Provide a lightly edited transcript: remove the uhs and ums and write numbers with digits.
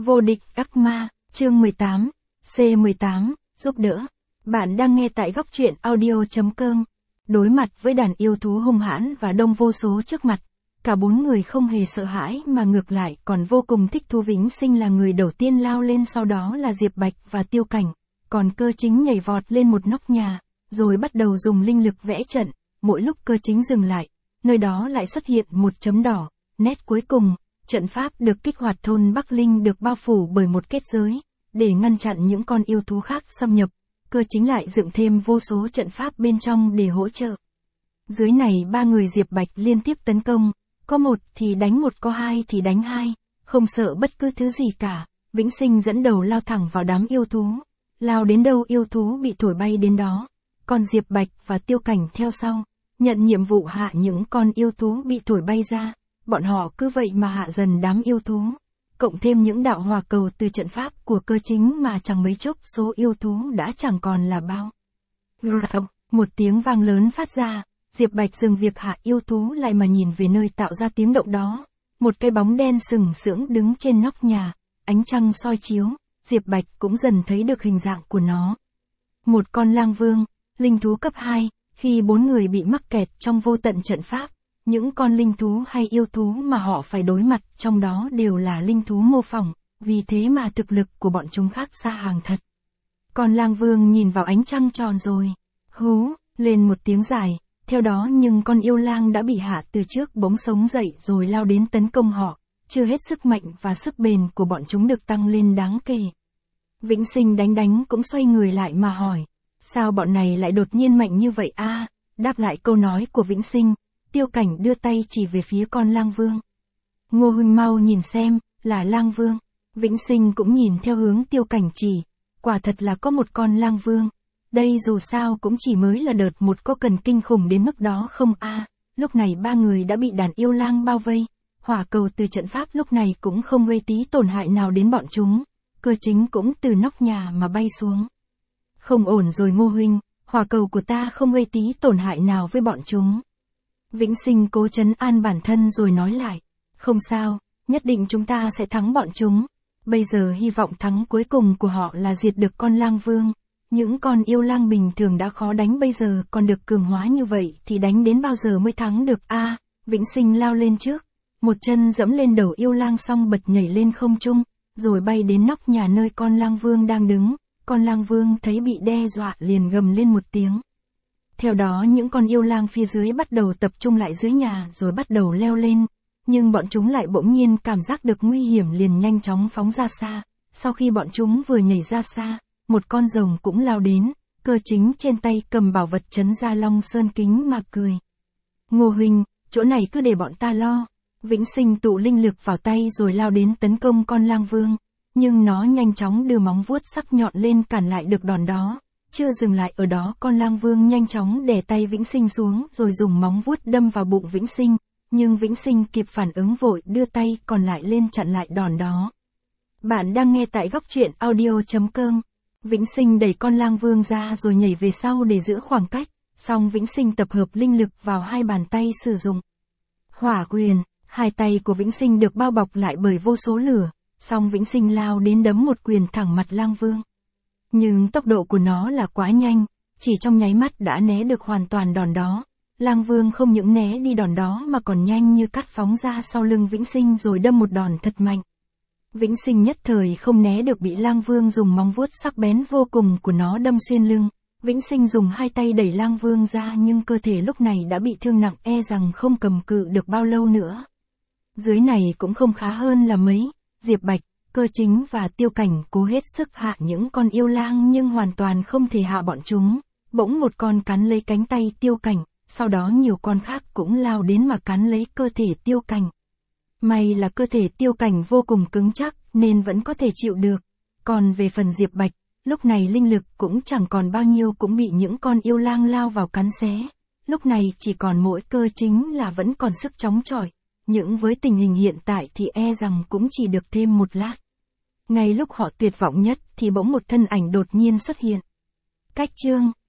Vô địch ác ma, chương 18, C18, giúp đỡ. Bạn đang nghe tại góc truyện audio.com. Đối mặt với đàn yêu thú hung hãn và đông vô số trước mặt, cả bốn người không hề sợ hãi mà ngược lại còn vô cùng thích thú. Vĩnh Sinh là người đầu tiên lao lên, sau đó là Diệp Bạch và Tiêu Cảnh, còn Cơ Chính nhảy vọt lên một nóc nhà, rồi bắt đầu dùng linh lực vẽ trận. Mỗi lúc Cơ Chính dừng lại, nơi đó lại xuất hiện một chấm đỏ. Nét cuối cùng, trận pháp được kích hoạt, thôn Bắc Linh được bao phủ bởi một kết giới, để ngăn chặn những con yêu thú khác xâm nhập. Cơ Chính lại dựng thêm vô số trận pháp bên trong để hỗ trợ. Dưới này ba người Diệp Bạch liên tiếp tấn công, có một thì đánh một, có hai thì đánh hai, không sợ bất cứ thứ gì cả. Vĩnh Sinh dẫn đầu lao thẳng vào đám yêu thú, lao đến đâu yêu thú bị thổi bay đến đó, còn Diệp Bạch và Tiêu Cảnh theo sau, nhận nhiệm vụ hạ những con yêu thú bị thổi bay ra. Bọn họ cứ vậy mà hạ dần đám yêu thú, cộng thêm những đạo hỏa cầu từ trận pháp của Cơ Chính mà chẳng mấy chốc số yêu thú đã chẳng còn là bao. Một tiếng vang lớn phát ra, Diệp Bạch dừng việc hạ yêu thú lại mà nhìn về nơi tạo ra tiếng động đó. Một cái bóng đen sừng sững đứng trên nóc nhà, ánh trăng soi chiếu, Diệp Bạch cũng dần thấy được hình dạng của nó. Một con lang vương, linh thú cấp 2, khi bốn người bị mắc kẹt trong vô tận trận pháp. Những con linh thú hay yêu thú mà họ phải đối mặt trong đó đều là linh thú mô phỏng, vì thế mà thực lực của bọn chúng khác xa hàng thật. Con lang vương nhìn vào ánh trăng tròn rồi, hú, lên một tiếng dài, theo đó nhưng con yêu lang đã bị hạ từ trước bỗng sống dậy rồi lao đến tấn công họ, chưa hết sức mạnh và sức bền của bọn chúng được tăng lên đáng kể. Vĩnh Sinh đánh cũng xoay người lại mà hỏi, sao bọn này lại đột nhiên mạnh như vậy a? Đáp lại câu nói của Vĩnh Sinh, Tiêu Cảnh đưa tay chỉ về phía con lang vương. Ngô huynh mau nhìn xem, là lang vương. Vĩnh Sinh cũng nhìn theo hướng Tiêu Cảnh chỉ, quả thật là có một con lang vương. Đây dù sao cũng chỉ mới là đợt một, có cần kinh khủng đến mức đó không a? Lúc này ba người đã bị đàn yêu lang bao vây, hỏa cầu từ trận pháp lúc này cũng không gây tí tổn hại nào đến bọn chúng. Cơ Chính cũng từ nóc nhà mà bay xuống. Không ổn rồi Ngô huynh, hỏa cầu của ta không gây tí tổn hại nào với bọn chúng. Vĩnh Sinh cố trấn an bản thân rồi nói lại, không sao, nhất định chúng ta sẽ thắng bọn chúng. Bây giờ hy vọng thắng cuối cùng của họ là diệt được con lang vương. Những con yêu lang bình thường đã khó đánh, bây giờ còn được cường hóa như vậy thì đánh đến bao giờ mới thắng được a? Vĩnh Sinh lao lên trước, một chân dẫm lên đầu yêu lang xong bật nhảy lên không trung, rồi bay đến nóc nhà nơi con lang vương đang đứng. Con lang vương thấy bị đe dọa liền gầm lên một tiếng. Theo đó những con yêu lang phía dưới bắt đầu tập trung lại dưới nhà rồi bắt đầu leo lên, nhưng bọn chúng lại bỗng nhiên cảm giác được nguy hiểm liền nhanh chóng phóng ra xa. Sau khi bọn chúng vừa nhảy ra xa, một con rồng cũng lao đến, Cơ Chính trên tay cầm bảo vật trấn Gia Long Sơn kính mà cười. Ngô huynh, chỗ này cứ để bọn ta lo. Vĩnh Sinh tụ linh lực vào tay rồi lao đến tấn công con lang vương, nhưng nó nhanh chóng đưa móng vuốt sắc nhọn lên cản lại được đòn đó. Chưa dừng lại ở đó, con lang vương nhanh chóng đè tay Vĩnh Sinh xuống rồi dùng móng vuốt đâm vào bụng Vĩnh Sinh, nhưng Vĩnh Sinh kịp phản ứng vội đưa tay còn lại lên chặn lại đòn đó. Bạn đang nghe tại góc truyện audio.com. Vĩnh Sinh đẩy con lang vương ra rồi nhảy về sau để giữ khoảng cách, xong Vĩnh Sinh tập hợp linh lực vào hai bàn tay sử dụng hỏa quyền, hai tay của Vĩnh Sinh được bao bọc lại bởi vô số lửa, xong Vĩnh Sinh lao đến đấm một quyền thẳng mặt lang vương. Nhưng tốc độ của nó là quá nhanh, chỉ trong nháy mắt đã né được hoàn toàn đòn đó. Lang vương không những né đi đòn đó mà còn nhanh như cắt phóng ra sau lưng Vĩnh Sinh rồi đâm một đòn thật mạnh. Vĩnh Sinh nhất thời không né được, bị lang vương dùng móng vuốt sắc bén vô cùng của nó đâm xuyên lưng. Vĩnh Sinh dùng hai tay đẩy lang vương ra nhưng cơ thể lúc này đã bị thương nặng, e rằng không cầm cự được bao lâu nữa. Dưới này cũng không khá hơn là mấy, Diệp Bạch, Cơ Chính và Tiêu Cảnh cố hết sức hạ những con yêu lang nhưng hoàn toàn không thể hạ bọn chúng. Bỗng một con cắn lấy cánh tay Tiêu Cảnh, sau đó nhiều con khác cũng lao đến mà cắn lấy cơ thể Tiêu Cảnh. May là cơ thể Tiêu Cảnh vô cùng cứng chắc nên vẫn có thể chịu được. Còn về phần Diệp Bạch, lúc này linh lực cũng chẳng còn bao nhiêu, cũng bị những con yêu lang lao vào cắn xé. Lúc này chỉ còn mỗi Cơ Chính là vẫn còn sức chống chọi, nhưng với tình hình hiện tại thì e rằng cũng chỉ được thêm một lát. Ngay lúc họ tuyệt vọng nhất thì bỗng một thân ảnh đột nhiên xuất hiện. Cách chương